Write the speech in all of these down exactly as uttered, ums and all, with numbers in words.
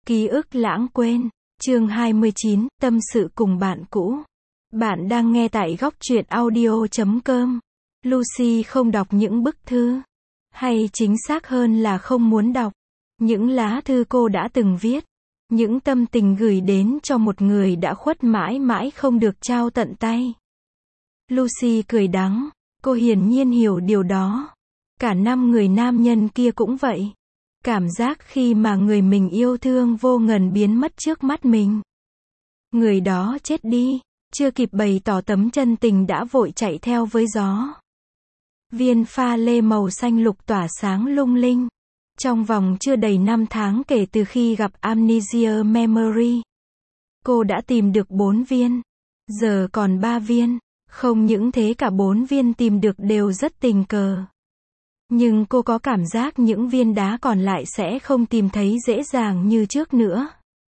Ký ức lãng quên. Chương hai mươi chín, tâm sự cùng bạn cũ. Bạn đang nghe tại góc truyện audio chấm com. Lucy không đọc những bức thư. Hay chính xác hơn là không muốn đọc. Những lá thư cô đã từng viết. Những tâm tình gửi đến cho một người đã khuất mãi mãi không được trao tận tay. Lucy cười đắng. Cô hiển nhiên hiểu điều đó. Cả năm người nam nhân kia cũng vậy. Cảm giác khi mà người mình yêu thương vô ngần biến mất trước mắt mình. Người đó chết đi, chưa kịp bày tỏ tấm chân tình đã vội chạy theo với gió. Viên pha lê màu xanh lục tỏa sáng lung linh. Trong vòng chưa đầy năm tháng kể từ khi gặp Amnesia Memory, cô đã tìm được bốn viên. Giờ còn ba viên. Không những thế cả bốn viên tìm được đều rất tình cờ. Nhưng cô có cảm giác những viên đá còn lại sẽ không tìm thấy dễ dàng như trước nữa.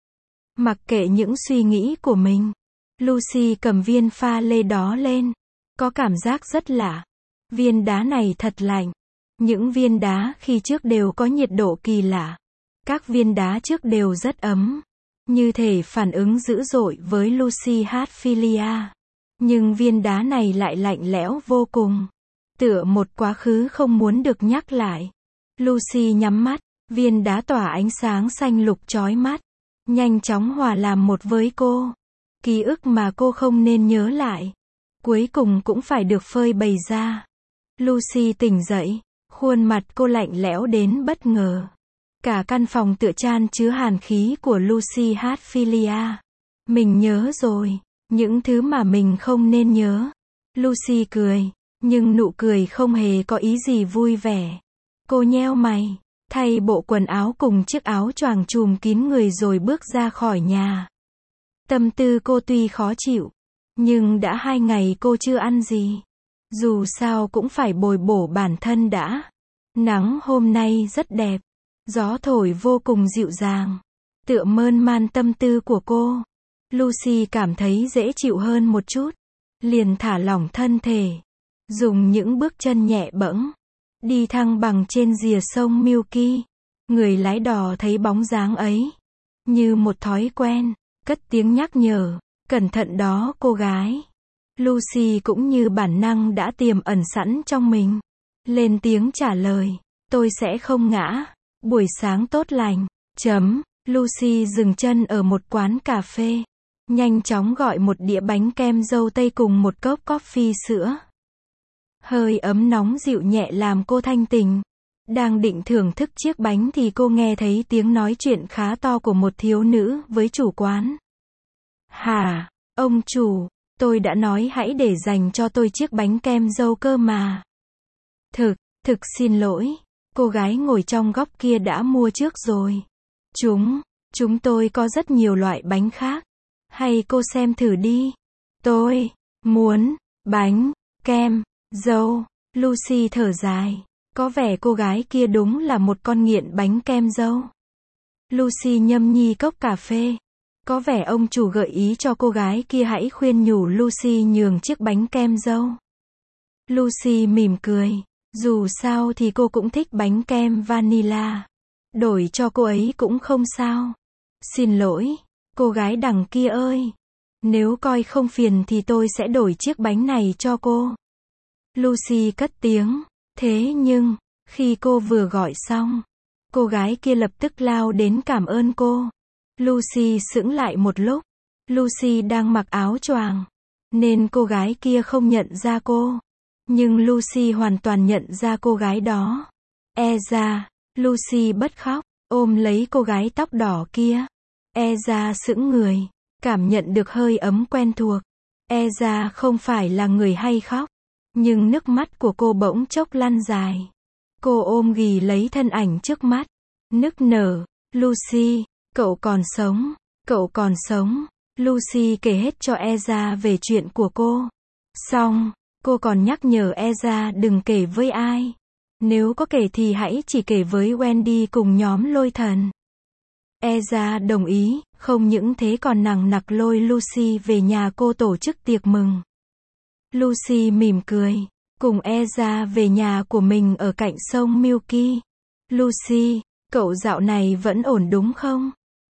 Mặc kệ những suy nghĩ của mình, Lucy cầm viên pha lê đó lên. Có cảm giác rất lạ. Viên đá này thật lạnh. Những viên đá khi trước đều có nhiệt độ kỳ lạ. Các viên đá trước đều rất ấm. Như thể phản ứng dữ dội với Lucy Hatfilia. Nhưng viên đá này lại lạnh lẽo vô cùng. Tựa một quá khứ không muốn được nhắc lại. Lucy nhắm mắt, viên đá tỏa ánh sáng xanh lục chói mắt. Nhanh chóng hòa làm một với cô. Ký ức mà cô không nên nhớ lại. Cuối cùng cũng phải được phơi bày ra. Lucy tỉnh dậy, khuôn mặt cô lạnh lẽo đến bất ngờ. Cả căn phòng tựa chan chứa hàn khí của Lucy Hatfilia. Mình nhớ rồi, những thứ mà mình không nên nhớ. Lucy cười. Nhưng nụ cười không hề có ý gì vui vẻ. Cô nheo mày, thay bộ quần áo cùng chiếc áo choàng trùm kín người rồi bước ra khỏi nhà. Tâm tư cô tuy khó chịu, nhưng đã hai ngày cô chưa ăn gì. Dù sao cũng phải bồi bổ bản thân đã. Nắng hôm nay rất đẹp. Gió thổi vô cùng dịu dàng. Tựa mơn man tâm tư của cô. Lucy cảm thấy dễ chịu hơn một chút. Liền thả lỏng thân thể. Dùng những bước chân nhẹ bẫng, đi thăng bằng trên rìa sông Milky. Người lái đò thấy bóng dáng ấy. Như một thói quen, cất tiếng nhắc nhở, cẩn thận đó cô gái. Lucy cũng như bản năng đã tiềm ẩn sẵn trong mình. Lên tiếng trả lời, tôi sẽ không ngã. Buổi sáng tốt lành. Chấm. Lucy dừng chân ở một quán cà phê. Nhanh chóng gọi một đĩa bánh kem dâu tây cùng một cốc coffee sữa. Hơi ấm nóng dịu nhẹ làm cô thanh tỉnh. Đang định thưởng thức chiếc bánh thì cô nghe thấy tiếng nói chuyện khá to của một thiếu nữ với chủ quán. Hả, ông chủ, tôi đã nói hãy để dành cho tôi chiếc bánh kem dâu cơ mà. Thực, thực xin lỗi, cô gái ngồi trong góc kia đã mua trước rồi. Chúng, chúng tôi có rất nhiều loại bánh khác. Hay cô xem thử đi. Tôi muốn bánh kem dâu. Lucy thở dài. Có vẻ cô gái kia đúng là một con nghiện bánh kem dâu. Lucy nhâm nhi cốc cà phê. Có vẻ ông chủ gợi ý cho cô gái kia hãy khuyên nhủ Lucy nhường chiếc bánh kem dâu. Lucy mỉm cười. Dù sao thì cô cũng thích bánh kem vanilla. Đổi cho cô ấy cũng không sao. Xin lỗi, cô gái đằng kia ơi. Nếu coi không phiền thì tôi sẽ đổi chiếc bánh này cho cô. Lucy cất tiếng. Thế nhưng, khi cô vừa gọi xong, cô gái kia lập tức lao đến cảm ơn cô. Lucy sững lại một lúc. Lucy đang mặc áo choàng, nên cô gái kia không nhận ra cô. Nhưng Lucy hoàn toàn nhận ra cô gái đó. E ra, Lucy bật khóc, ôm lấy cô gái tóc đỏ kia. E ra sững người, cảm nhận được hơi ấm quen thuộc. E ra không phải là người hay khóc. Nhưng nước mắt của cô bỗng chốc lăn dài. Cô ôm ghì lấy thân ảnh trước mắt. Nức nở. Lucy, cậu còn sống. Cậu còn sống. Lucy kể hết cho Eza về chuyện của cô. Xong, cô còn nhắc nhở Eza đừng kể với ai. Nếu có kể thì hãy chỉ kể với Wendy cùng nhóm lôi thần. Eza đồng ý, không những thế còn nằng nặc lôi Lucy về nhà cô tổ chức tiệc mừng. Lucy mỉm cười, cùng Eza về nhà của mình ở cạnh sông Milky. Lucy, cậu dạo này vẫn ổn đúng không?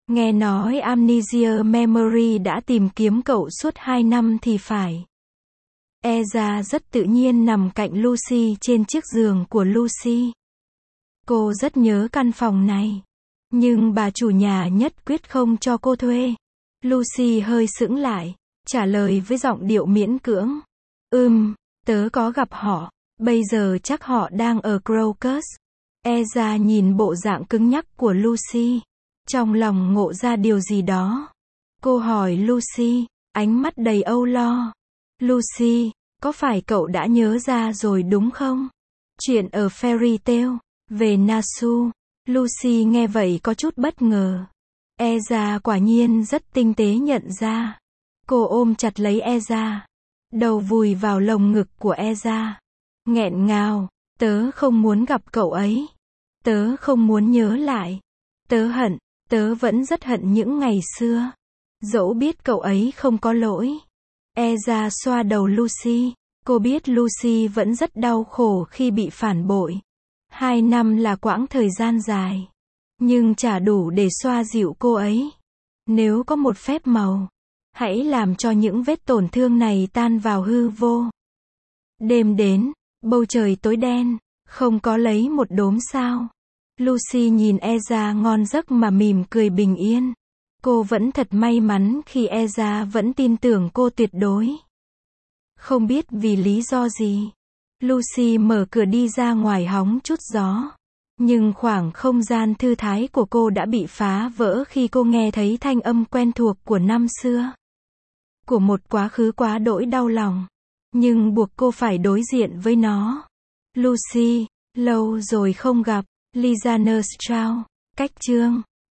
Nghe nói Amnesia Memory đã tìm kiếm cậu suốt hai năm thì phải. Ezra rất tự nhiên nằm cạnh Lucy trên chiếc giường của Lucy. Cô rất nhớ căn phòng này. Nhưng bà chủ nhà nhất quyết không cho cô thuê. Lucy hơi sững lại, trả lời với giọng điệu miễn cưỡng. Ừm, tớ có gặp họ. Bây giờ chắc họ đang ở Crocus. Ezra nhìn bộ dạng cứng nhắc của Lucy. Trong lòng ngộ ra điều gì đó. Cô hỏi Lucy, ánh mắt đầy âu lo. Lucy, có phải cậu đã nhớ ra rồi đúng không? Chuyện ở Fairy Tale, về Nasu. Lucy nghe vậy có chút bất ngờ. Ezra quả nhiên rất tinh tế nhận ra. Cô ôm chặt lấy Ezra. Đầu vùi vào lồng ngực của Ezra. Nghẹn ngào, tớ không muốn gặp cậu ấy. Tớ không muốn nhớ lại. Tớ hận, tớ vẫn rất hận những ngày xưa. Dẫu biết cậu ấy không có lỗi. Ezra xoa đầu Lucy. Cô biết Lucy vẫn rất đau khổ khi bị phản bội. Hai năm là quãng thời gian dài. Nhưng chả đủ để xoa dịu cô ấy. Nếu có một phép màu, hãy làm cho những vết tổn thương này tan vào hư vô. Đêm đến, bầu trời tối đen, không có lấy một đốm sao. Lucy nhìn Ezra ngon giấc mà mỉm cười bình yên. Cô vẫn thật may mắn khi Ezra vẫn tin tưởng cô tuyệt đối. Không biết vì lý do gì, Lucy mở cửa đi ra ngoài hóng chút gió. Nhưng khoảng không gian thư thái của cô đã bị phá vỡ khi cô nghe thấy thanh âm quen thuộc của năm xưa. Của một quá khứ quá đỗi đau lòng. Nhưng buộc cô phải đối diện với nó. Lucy, lâu rồi không gặp. Lisa Nurstraud. Cách chương